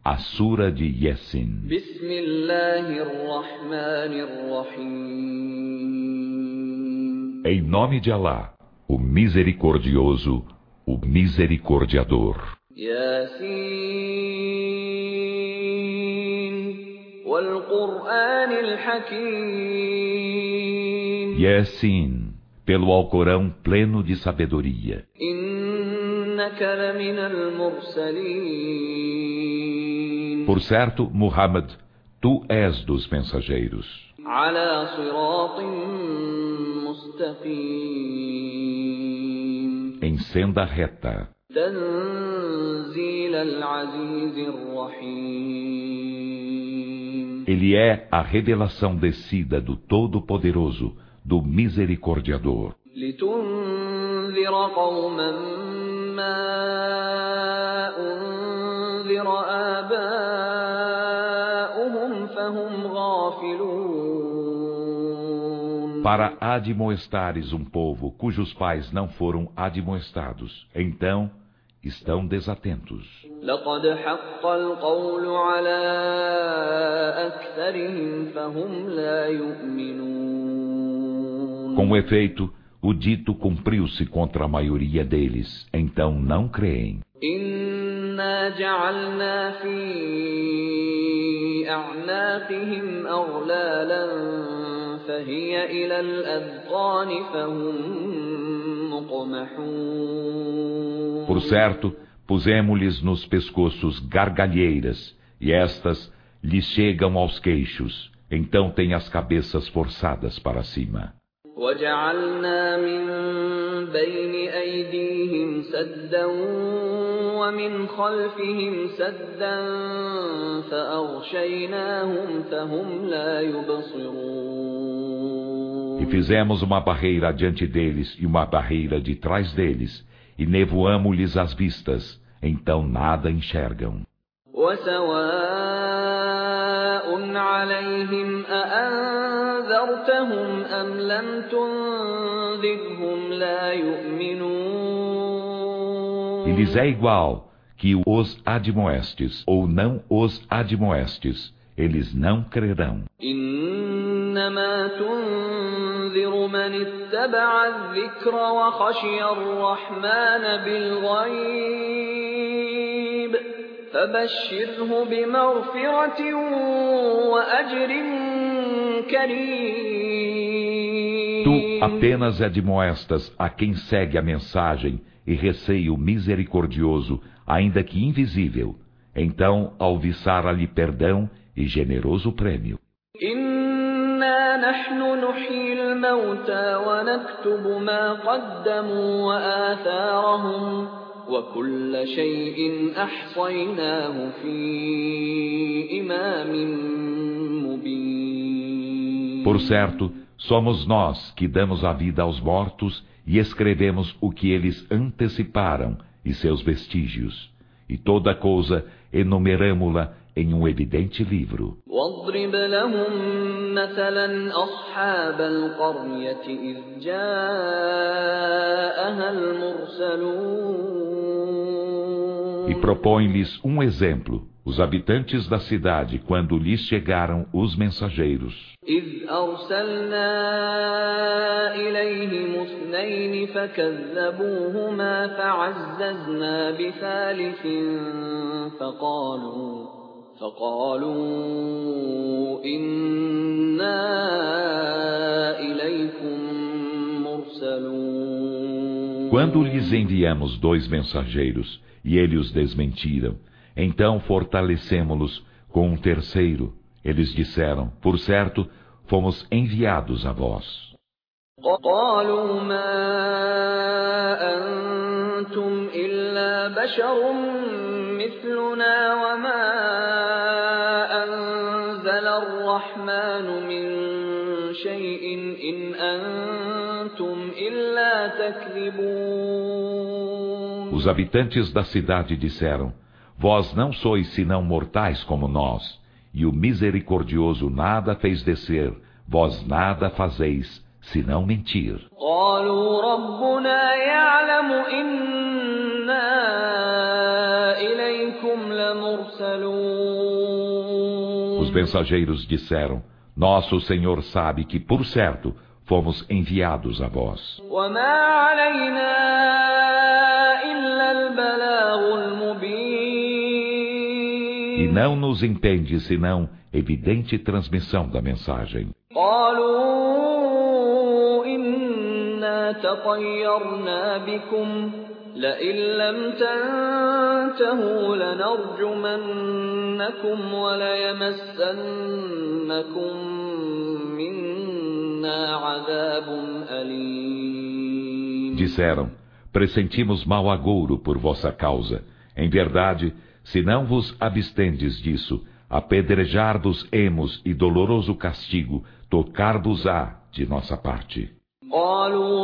A Sura de Yasin. Em nome de Alá, o Misericordioso, o Misericordiador. Yasin, pelo Alcorão pleno de sabedoria. Por certo, Muhammad, tu és dos mensageiros. Em senda reta. Ele é a revelação descida do Todo-Poderoso, do Misericordiador. Para admoestares um povo cujos pais não foram admoestados, então estão desatentos. Com efeito, o dito cumpriu-se contra a maioria deles, então não creem. Por certo, pusemo-lhes nos pescoços gargalheiras, e estas lhes chegam aos queixos, então têm as cabeças forçadas para cima. وجعلنا من بين أيديهم سدا ومن خلفهم سدا فأغشيناهم فهم لا يبصرون. E fizemos uma barreira adiante deles e uma barreira de trás deles, e nevoamo-lhes as vistas, então nada enxergam. عليهم أأنذرتهم أم لم تنذرهم لا يؤمنون. E lhes é igual que os admoestes ou não os admoestes, eles não crerão. إنما تنذر من اتبع الذكر وخشي الرحمن بالغيب فبشره بمغفرة وأجر كريم. Tu apenas admoestas a quem segue a mensagem e receia o misericordioso, ainda que invisível. Então alviçara-lhe perdão e generoso prêmio. إنا نحن نحيي الموتى ونكتب ما قدموا وآثارهم وكل شيء أحصيناه في إمام مبين. Por certo, somos nós que damos a vida aos mortos e escrevemos o que eles anteciparam e seus vestígios. E toda coisa enumeramo-la em um evidente livro. واضرب لهم مثلا أصحاب القرية إذ جاءها المرسلون. E propõe-lhes um exemplo, os habitantes da cidade, quando lhes chegaram os mensageiros. إذ أرسلنا إليهم اثنين فكذبوهما فعززنا بثالث فقالوا إنا إليكم مرسلون. Quando lhes enviamos 2 mensageiros e eles os desmentiram, então fortalecemo-los com um terceiro. Eles disseram, por certo, fomos enviados a vós. قالوا ما أنتم إلا بشر مثلنا وما أنزل الرحمن من شيء إن أنتم إلا تكذبون. Os habitantes da cidade disseram, vós não sois senão mortais como nós, e o misericordioso nada fez descer, vós nada fazeis, senão mentir. قالوا ربنا يعلم إنا إليكم لمرسلون Os mensageiros disseram: Nosso Senhor sabe que, por certo, fomos enviados a vós. وما علينا إلا البلاغ المبين E não nos impede senão evidente transmissão da mensagem. قالوا إنا تطيرنا بكم لئن لم تنتهوا لنرجمنكم وليمسنكم منا عذاب أليم. Disseram: Pressentimos mau agouro por vossa causa. Em verdade, se não vos abstendes disso, apedrejar-vos-emos e doloroso castigo tocar-vos-á de nossa parte. قالوا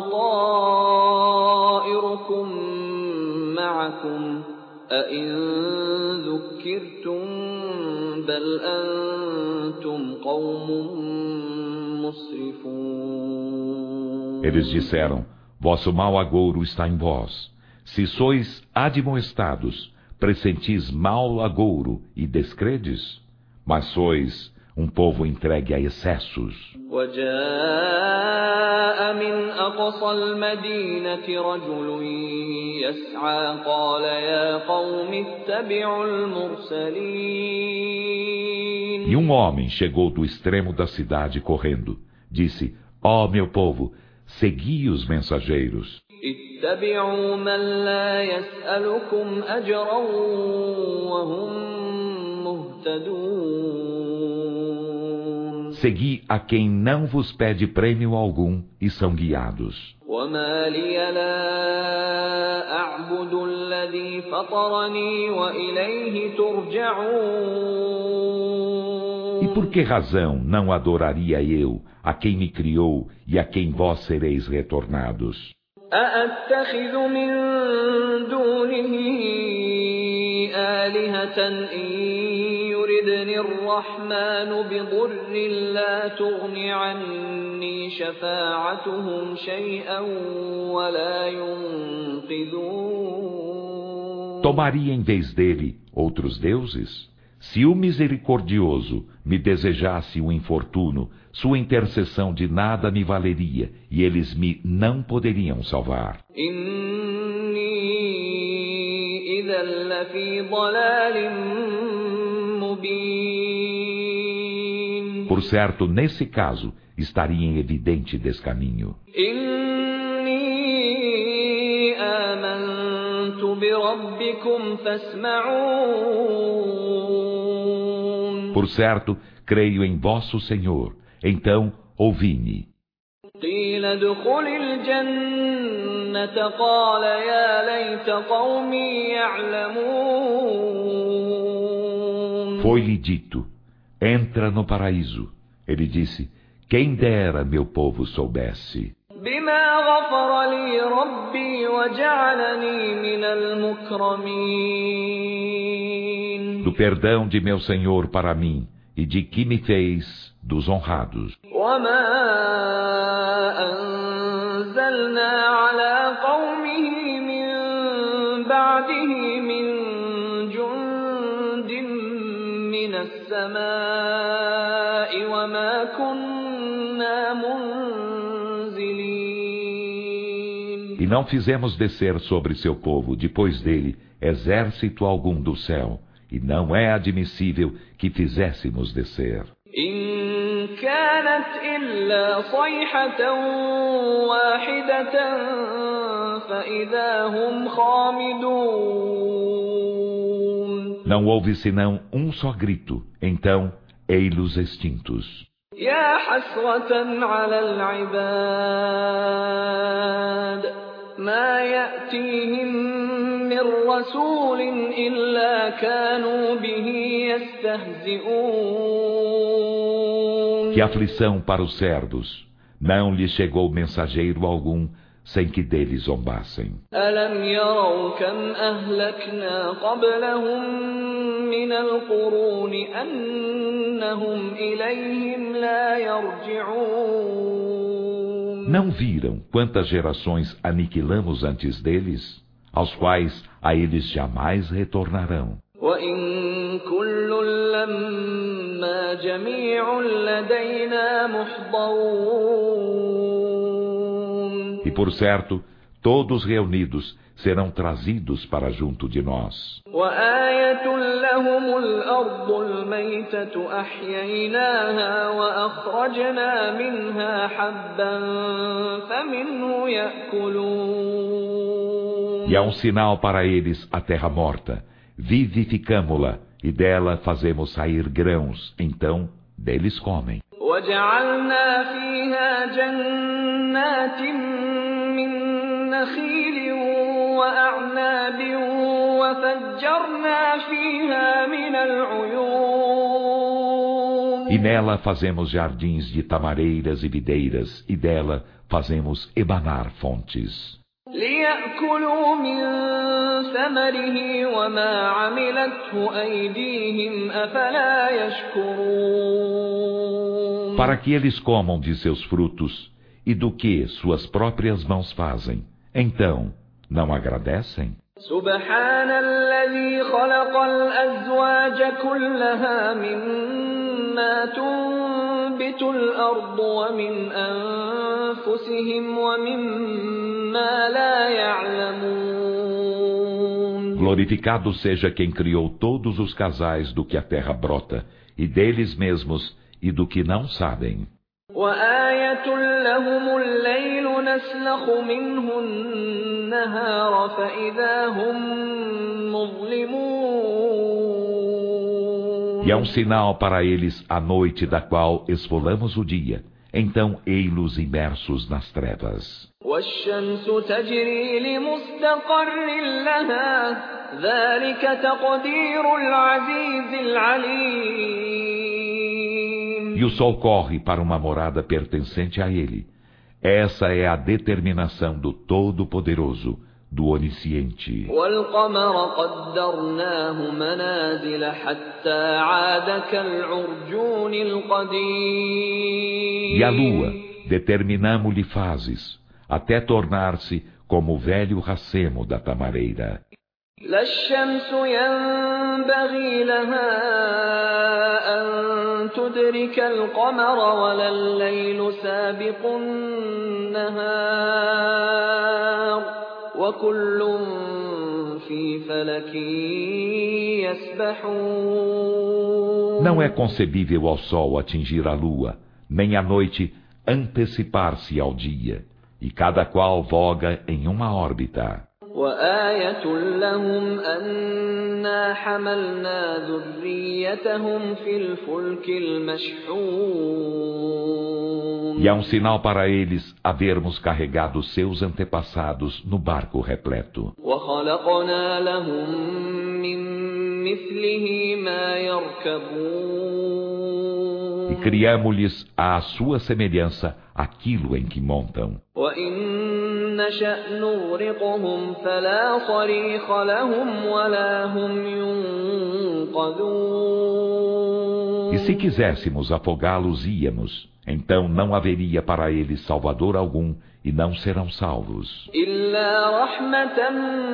طائركم معكم أئن ذكرتم بل أنتم قوم مسرفون. Eles disseram: Vosso mau agouro está em vós. Se sois admoestados, pressentis mau agouro e descredes? Mas sois um povo entregue a excessos. وجاء من أقصى المدينة رجل يسعى قال يا قوم اتبعوا المرسلين. E um homem chegou do extremo da cidade correndo. Disse: Ó meu povo, segui os mensageiros. اتبعوا من لا يسألكم أجرا وهم مهتدون. Segui a quem não vos pede prêmio algum e são guiados. وما لي لا أعبد الذي فطرني وإليه ترجعون. E por que razão não adoraria eu a quem me criou e a quem vós sereis retornados? أأتخذ من دونه آلهة إن يردني الرحمن بضر لا تغن عني شفاعتهم شيئا ولا ينقذون. Tomaria em vez dele outros deuses? Se o misericordioso me desejasse um infortúnio, sua intercessão de nada me valeria, e eles me não poderiam salvar. إني إذا لفي ضلال مبين. Por certo, nesse caso, estaria em evidente descaminho. إني آمنت بربكم فاسمعون. Por certo, creio em vosso Senhor, então ouvi-me. قيل ادخل الجنة قال يا ليت قومي يعلمون. Foi-lhe dito: entra no paraíso. Ele disse: quem dera meu povo soubesse. بما غفر لي ربي وجعلني من المكرمين. Do perdão de meu Senhor para mim e de que me fez dos honrados. وما أنزلنا على قومه من بعده من جند من السماء وما كنا منزلين. E não fizemos descer sobre seu povo, depois dele, exército algum do céu, e não é admissível que fizéssemos descer. إن كانت إلا صيحة واحدة فإذا هم خامدون. Não houve senão um só grito, então, ei-los extintos. يا حسرة على العباد ما يأتيهم من رسول إلا كانوا به يستهزئون. Que aflição para os servos! Não lhes chegou mensageiro algum, sem que deles zombassem. ألم يروا كم أهلكنا قبلهم من القرون أنهم إليهم لا يرجعون. Não viram quantas gerações aniquilamos antes deles, aos quais a eles jamais retornarão. وَإِن كُلٌّ لَّمَّا جَمِيعٌ لَّدَيْنَا مُحْضَرُونَ. E por certo, todos reunidos serão trazidos para junto de nós. وَآيَةٌ لَّهُمُ الْأَرْضُ الْمَيْتَةُ أَحْيَيْنَاهَا وَأَخْرَجْنَا مِنْهَا حَبًّا فَمِنْهُ يَأْكُلُونَ. E há um sinal para eles a terra morta. Vivificamo-la, e dela fazemos sair grãos, então deles comem. وَجَعَلْنَا فِيهَا جَنَّاتٍ مِّن نَّخِيلٍ وَأَعْنَابٍ وَفَجَّرْنَا فِيهَا مِنَ الْعُيُونِ. E nela fazemos jardins de tamareiras e videiras, e dela fazemos emanar fontes. لِيَأْكُلُوا مِن ثَمَرِهِ وَمَا عَمِلَتْهُ أَيْدِيهِمْ أَفَلَا يَشْكُرُونَ. Para que eles comam de seus frutos, e do que suas próprias mãos fazem, então não agradecem? سُبْحَانَ الَّذِي خَلَقَ الْأَزْوَاجَ كُلَّهَا مِمَّا تُنبِتُ الْأَرْضُ وَمِنْ أَنفُسِهِمْ وَمِمَّا لَا يَعْلَمُونَ. Glorificado seja quem criou todos os casais do que a terra brota, e deles mesmos, e do que não sabem. وَآيَةٌ لَّهُمُ اللَّيْلُ نَسْلَخُ مِنْهُ النَّهَارَ فَإِذَا هُم مُّظْلِمُونَ. E é um sinal para eles a noite da qual esfolamos o dia, então ei-los imersos nas trevas. وَالشَّمْسُ تَجْرِي لِمُسْتَقَرٍّ لَّهَا ذَلِكَ تَقْدِيرُ الْعَزِيزِ الْعَلِيمِ. E o sol corre para uma morada pertencente a ele. Essa é a determinação do Todo-Poderoso, do Onisciente. وَالْقَمَرَ قَدَّرْنَاهُ مَنَازِلَ حَتَّىٰ عَادَ كَالْعُرْجُونِ الْقَدِيمِ. E a lua, determinamo-lhe fases, até tornar-se como o velho racemo da tamareira. لَا الشَّمْسُ يَنبَغِي لَهَا أَن تُدْرِكَ الْقَمَرَ وَلَا اللَّيْلُ سَابِقُ النَّهَارِ وَكُلٌّ فِي فَلَكٍ يَسْبَحُونَ. Não é concebível ao sol atingir a lua, nem a noite antecipar-se ao dia, e cada qual voga em uma órbita. وَآيَةٌ لَّهُمْ أَنَّا حَمَلْنَا ذُرِّيَّتَهُمْ فِي الْفُلْكِ الْمَشْحُونِ. E é um sinal para eles havermos carregado seus antepassados no barco repleto. وَخَلَقْنَا لَهُم مِّن مِّثْلِهِ مَا يَرْكَبُونَ. E criamo-lhes à sua semelhança aquilo em que montam. وَإِن نَّشَأْ نُغْرِقْهُمْ فَلَا صَرِيخَ لَهُمْ وَلَا هُمْ يُنقَذُونَ. E se quiséssemos afogá-los, íamos. Então não haveria para eles salvador algum, e não serão salvos. إِلَّا رَحْمَةً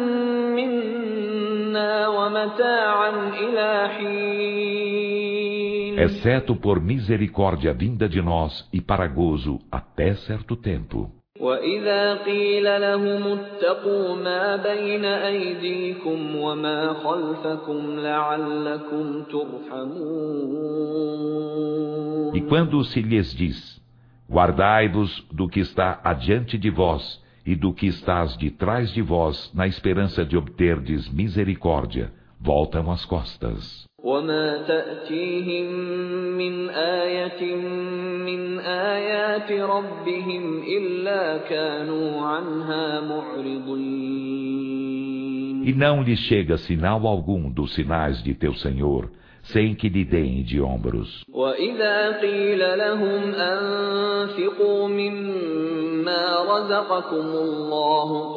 مِّنَّا وَمَتَاعًا إِلَىٰ حِينٍ. Exceto por misericórdia vinda de nós e para gozo até certo tempo. وَإِذَا قِيلَ لَهُمُ اتَّقُوا مَا بَيْنَ أَيْدِيكُمْ وَمَا خَلْفَكُمْ لَعَلَّكُمْ تُرْحَمُونَ. E quando se lhes diz, guardai-vos do que está adiante de vós e do que estás de trás de vós, na esperança de obterdes misericórdia, voltam as costas. وَمَا تَأْتِيهِم مِّنْ آيَةٍ مِّنْ آيَاتِ رَبِّهِمْ إِلَّا كَانُوا عَنْهَا مُعْرِضِينَ. E não lhes chega sinal algum dos sinais de teu Senhor, sem que lhe deem de ombros. وَإِذَا قِيلَ لَهُمْ أَنفِقُوا مِمَّا رَزَقَكُمُ اللَّهُ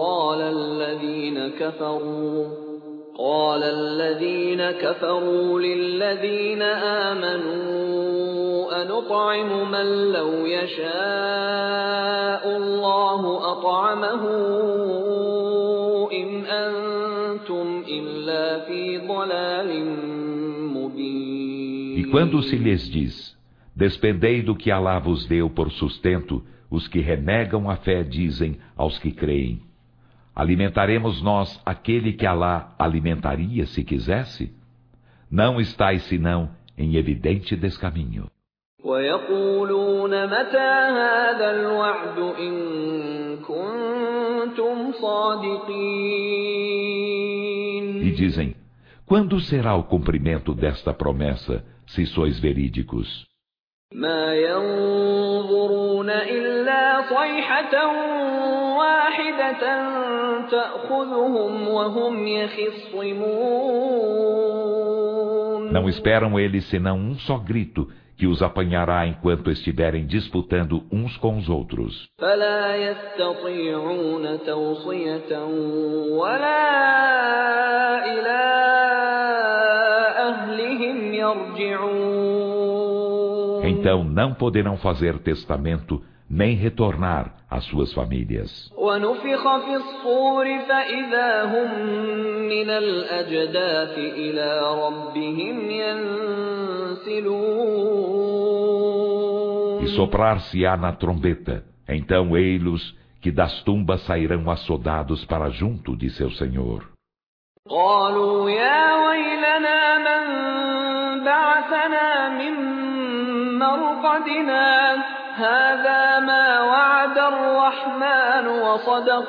قَالَ الَّذِينَ كَفَرُوا لِلَّذِينَ آمَنُوا أَنُطْعِمُ مَن لَّوْ يَشَاءُ اللَّهُ أَطْعَمَهُ إِنْ أَنتُمْ إِلَّا لَفِي ضَلَالٍ مُبِينٍ. E quando se lhes diz: despendei do que Alá vos deu por sustento, os que renegam a fé dizem aos que creem: alimentaremos nós aquele que Alá alimentaria se quisesse? Não estais senão em evidente descaminho. وَيَقُولُونَ مَتَى هَذَا الْوَعْدُ إِن كُنتُمْ صَادِقِينَ. E dizem: quando será o cumprimento desta promessa, se sois verídicos? مَا يَنظُرُونَ إِلَّا صَيْحَةً وَاحِدَةً تَأْخُذُهُمْ وَهُمْ يَخِصِّمُونَ. Não esperam eles senão um só grito, que os apanhará enquanto estiverem disputando uns com os outros. فَلَا يَسْتَطِيعُونَ تَوْصِيَةً وَلَا إِلَىٰ أَهْلِهِمْ يَرْجِعُونَ. Então não poderão fazer testamento, nem retornar às suas famílias. وَنُفِخَ فِي الصُّورِ فَإِذَا هُم مِّنَ الْأَجْدَاثِ إِلَىٰ رَبِّهِمْ يَنسِلُونَ. E soprar-se-á na trombeta, então ei-los que das tumbas sairão açodados para junto de seu Senhor. قَالُوا يَا وَيْلَنَا مَن بَعَثَنَا مِن مَّرْقَدِنَا هَٰذَا مَا وَعَدَ الرَّحْمَٰنُ وَصَدَقَ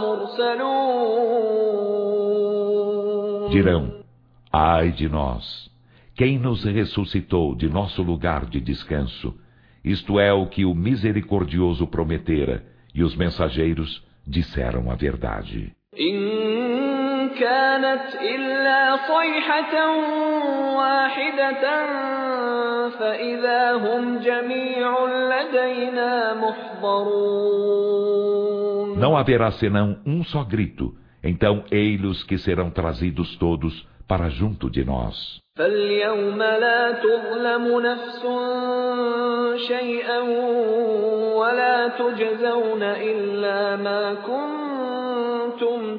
الْمُرْسَلُونَ. Dirão: ai de nós! Quem nos ressuscitou de nosso lugar de descanso? Isto é o que o misericordioso prometera, e os mensageiros disseram a verdade. إِن كَانَتْ إِلَّا صَيْحَةً وَاحِدَةً فَإِذَا هُمْ جَمِيعٌ لَدَيْنَا مُحْضَرُونَ. Não haverá senão um só grito, então ei-los que serão trazidos todos para junto de nós. فَالْيَوْمَ لَا تُظْلَمُ نَفْسٌ شَيْئًا وَلَا تُجْزَوْنَ إِلَّا مَا كُنتُمْ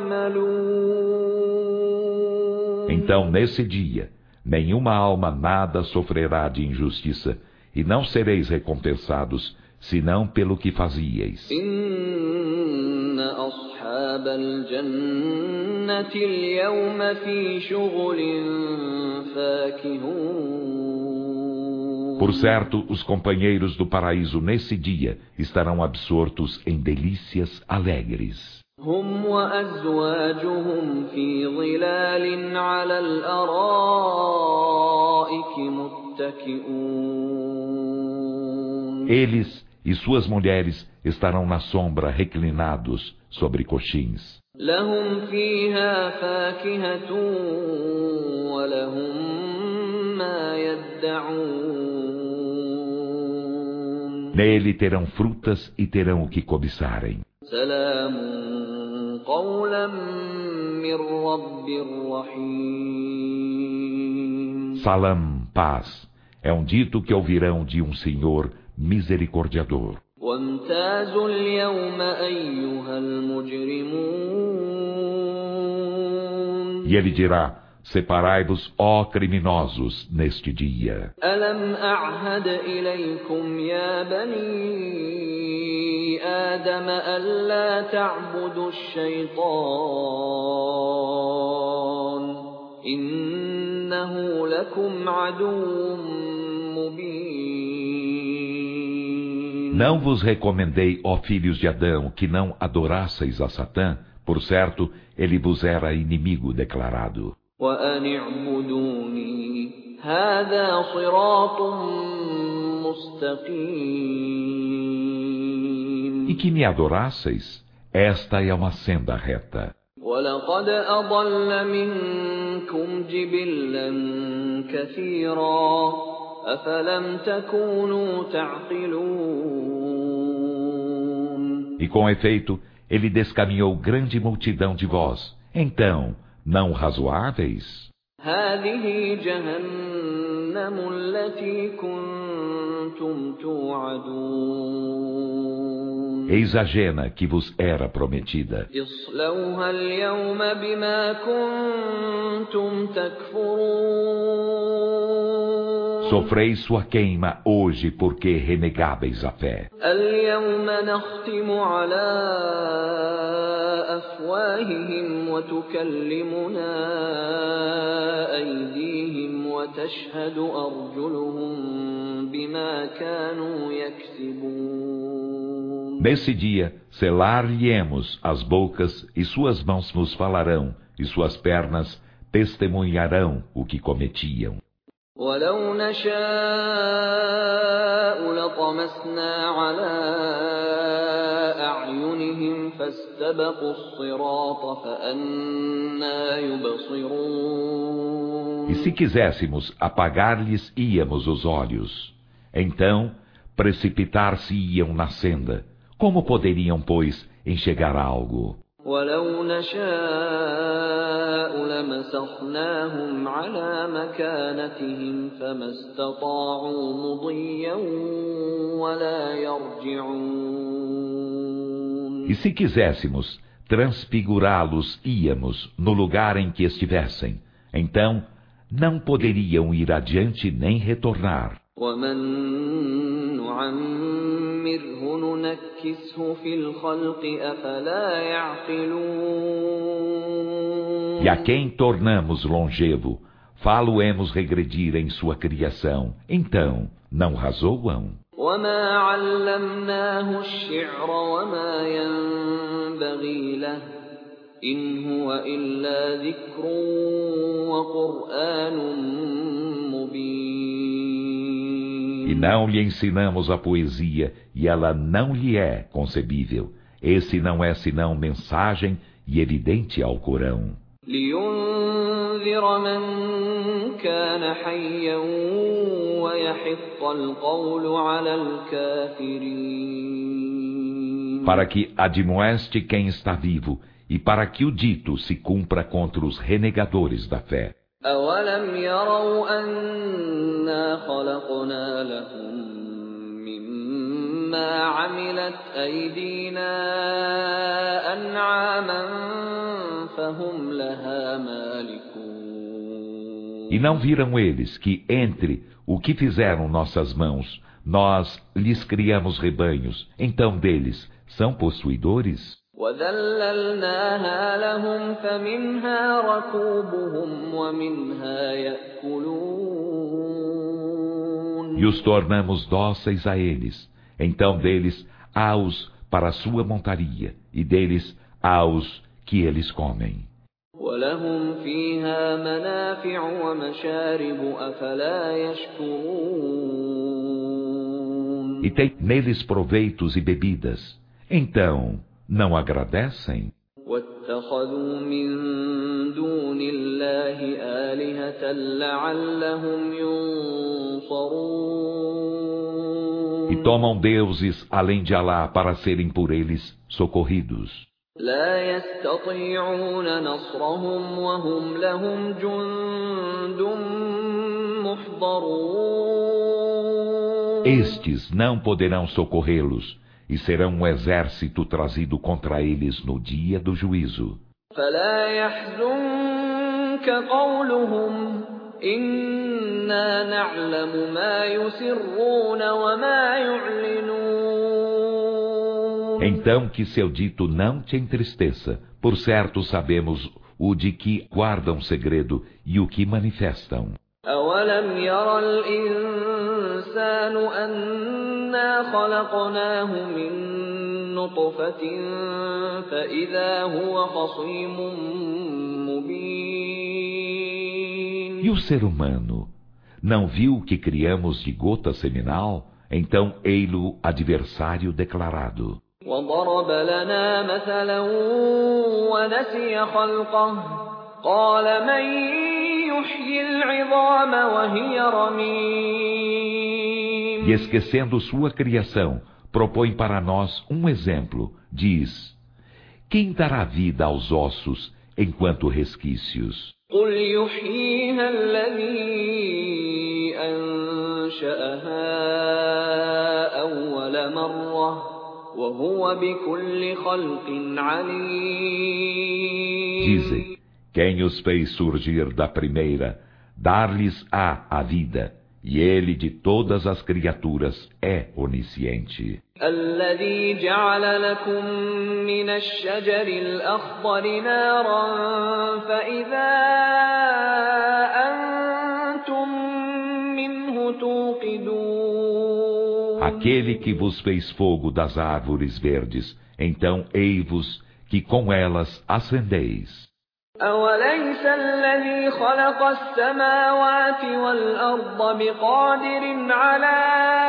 تَعْمَلُونَ. Então, nesse dia, nenhuma alma nada sofrerá de injustiça, e não sereis recompensados, senão pelo que fazieis. إِنَّ أَصْحَابَ الْجَنَّةِ الْيَوْمَ فِي شُغُلٍ فَاكِهُونَ. Por certo, os companheiros do paraíso nesse dia estarão absortos em delícias alegres. هُمْ وَأَزْوَاجُهُمْ فِي ظِلَالٍ عَلَى الْأَرَائِكِ مُتَّكِئُونَ. Eles e suas mulheres estarão na sombra reclinados sobre coxins. لَهُمْ فِيهَا فَاكِهَةٌ وَلَهُم مَّا يَدَّعُونَ. Nele terão frutas e terão o que cobiçarem. سَلَامٌ قَوْلًا مِّن رَّبٍّ رَّحِيمٍ. Salam, paz, é um dito que ouvirão de um Senhor misericordiador. وَامْتَازُوا الْيَوْمَ أَيُّهَا الْمُجْرِمُونَ. E ele dirá: separai-vos, ó criminosos, neste dia. أَلَمْ أَعْهَدْ إِلَيْكُمْ يَا بَنِي آدَمَ أَلَّا تَعْبُدُوا الشَّيْطَانَ إِنَّهُ لَكُمْ عَدُوٌّ مُّبِينٌ. Não vos recomendei, ó filhos de Adão, que não adorasseis a Satã, por certo, ele vos era inimigo declarado. وَأَنِ اعْبُدُونِي هَذَا صِرَاطٌ مُّسْتَقِيمٌ. E que me adorasseis, esta é uma senda reta. وَلَقَدْ أَضَلَّ مِنكُمْ جِبِلًّا كَثِيرًا أَفَلَمْ تَكُونُوا تَعْقِلُونَ. E com efeito, ele descaminhou grande multidão de vós. Então, não razoáveis? هَٰذِهِ جَهَنَّمُ جهنم التي كنتم توعدون Eis a jena que vos era prometida. اصلوها اليوم بما كنتم تكفرون Sofreis sua queima hoje porque renegáveis a fé. اليوم نختم على أفواههم وتكلمنا أيديهم وتشهد أرجلهم بما كانوا يكسبون. Nesse dia, selar-lhe-emos as bocas, e suas mãos vos falarão, e suas pernas testemunharão o que cometiam. ولو نشاء لطمسنا على أعينهم فاستبقوا الصراط فأنى يبصرون. E se quiséssemos, apagar-lhes íamos os olhos. Então, precipitar-se-iam na senda. Como poderiam, pois, enxergar algo? ولو نشاء لمسخناهم على مكانتهم فما استطاعوا مضيا ولا يرجعون. E se quiséssemos, transfigurá-los íamos no lugar em que estivessem. Então, não poderiam ir adiante nem retornar. ومن نعمره ننكسه في الخلق أفلا يعقلون. E a quem tornamos longevo, falo-emos regredir em sua criação. Então, não razoam? وما علمناه الشعر وما ينبغي له إن هو إلا ذكر وقرآن مبين. E não lhe ensinamos a poesia, e ela não lhe é concebível. Esse não é senão mensagem e evidente ao Corão. لينذر من كان حيا ويحق القول على الكافرين. Para que admoeste quem está vivo, e para que o dito se cumpra contra os renegadores da fé. أولم يروا أنا خلقنا لهم مما عملت أيدينا أنعاما فهم لها مالكون. E não viram eles que entre o que fizeram nossas mãos, nós lhes criamos rebanhos, então deles são possuidores? وَذَلَّلْنَاهَا لَهُمْ فَمِنْهَا رَكُوبُهُمْ وَمِنْهَا يَأْكُلُونَ. E os tornamos dóceis a eles. Então deles há os para a sua montaria, e deles há os que eles comem. وَلَهُمْ فِيهَا مَنَافِعُ وَمَشَارِبُ أَفَلَا يَشْكُرُونَ. E tem neles proveitos e bebidas. Então, não agradecem? وَاتَّخَذُوا مِن دُونِ اللَّهِ آلِهَةً لَعَلَّهُمْ يُنصَرُونَ. E tomam deuses além de Alá para serem por eles socorridos. لا يستطيعون نصرهم وهم لهم جند محضرون. Estes não poderão socorrê-los, e serão um exército trazido contra eles no dia do juízo. فلا يحزنك قولهم إنا نعلم ما يسرون وما يعلنون. Então que seu dito não te entristeça, por certo sabemos o de que guardam segredo e o que manifestam. أولم ير الإنسان أنا خلقناه من نطفة فإذا هو خصيم مبين. E o ser humano não viu que criamos de gota seminal? Então ei-lo adversário declarado. وضرب لنا مثلا ونسي خلقه قال من يحيي العظام وهي رميم. E esquecendo sua criação, propõe para nós um exemplo. Diz: quem dará vida aos ossos enquanto resquícios? قل يحييها الذي أنشأها أول مرة وهو بكل خلق عليم. Dize, quem os fez surgir da primeira, dar-lhes-á a vida, e ele de todas as criaturas é onisciente. الذي جعل لكم من الشجر الأخضر نارا فإذا أنتم منه توقدون. Aquele que vos fez fogo das árvores verdes, então ei-vos que com elas acendeis. أوليس الذي خلق السماوات والأرض بقادر على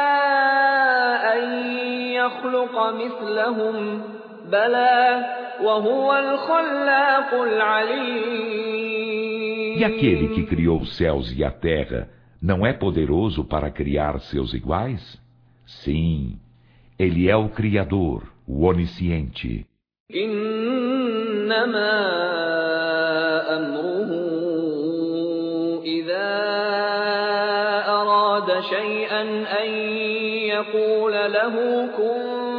أن يخلق مثلهم بلى وهو الخلاق العليم. E aquele que criou os céus e a terra, não é poderoso para criar seus iguais? Sim, ele é o Criador, o Onisciente. إنما أمره إذا أراد شيئا أن يقول له كن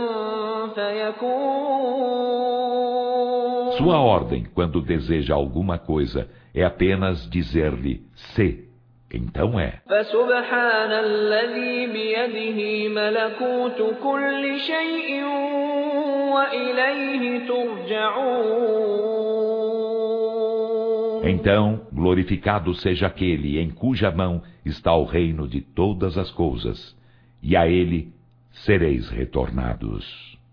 فيكون. Sua ordem, quando deseja alguma coisa, é apenas dizer-lhe, se, então é. فسبحان الذي بيده ملكوت كل شيء وإليه ترجعون. Então, glorificado seja aquele em cuja mão está o reino de todas as coisas, e a ele sereis retornados.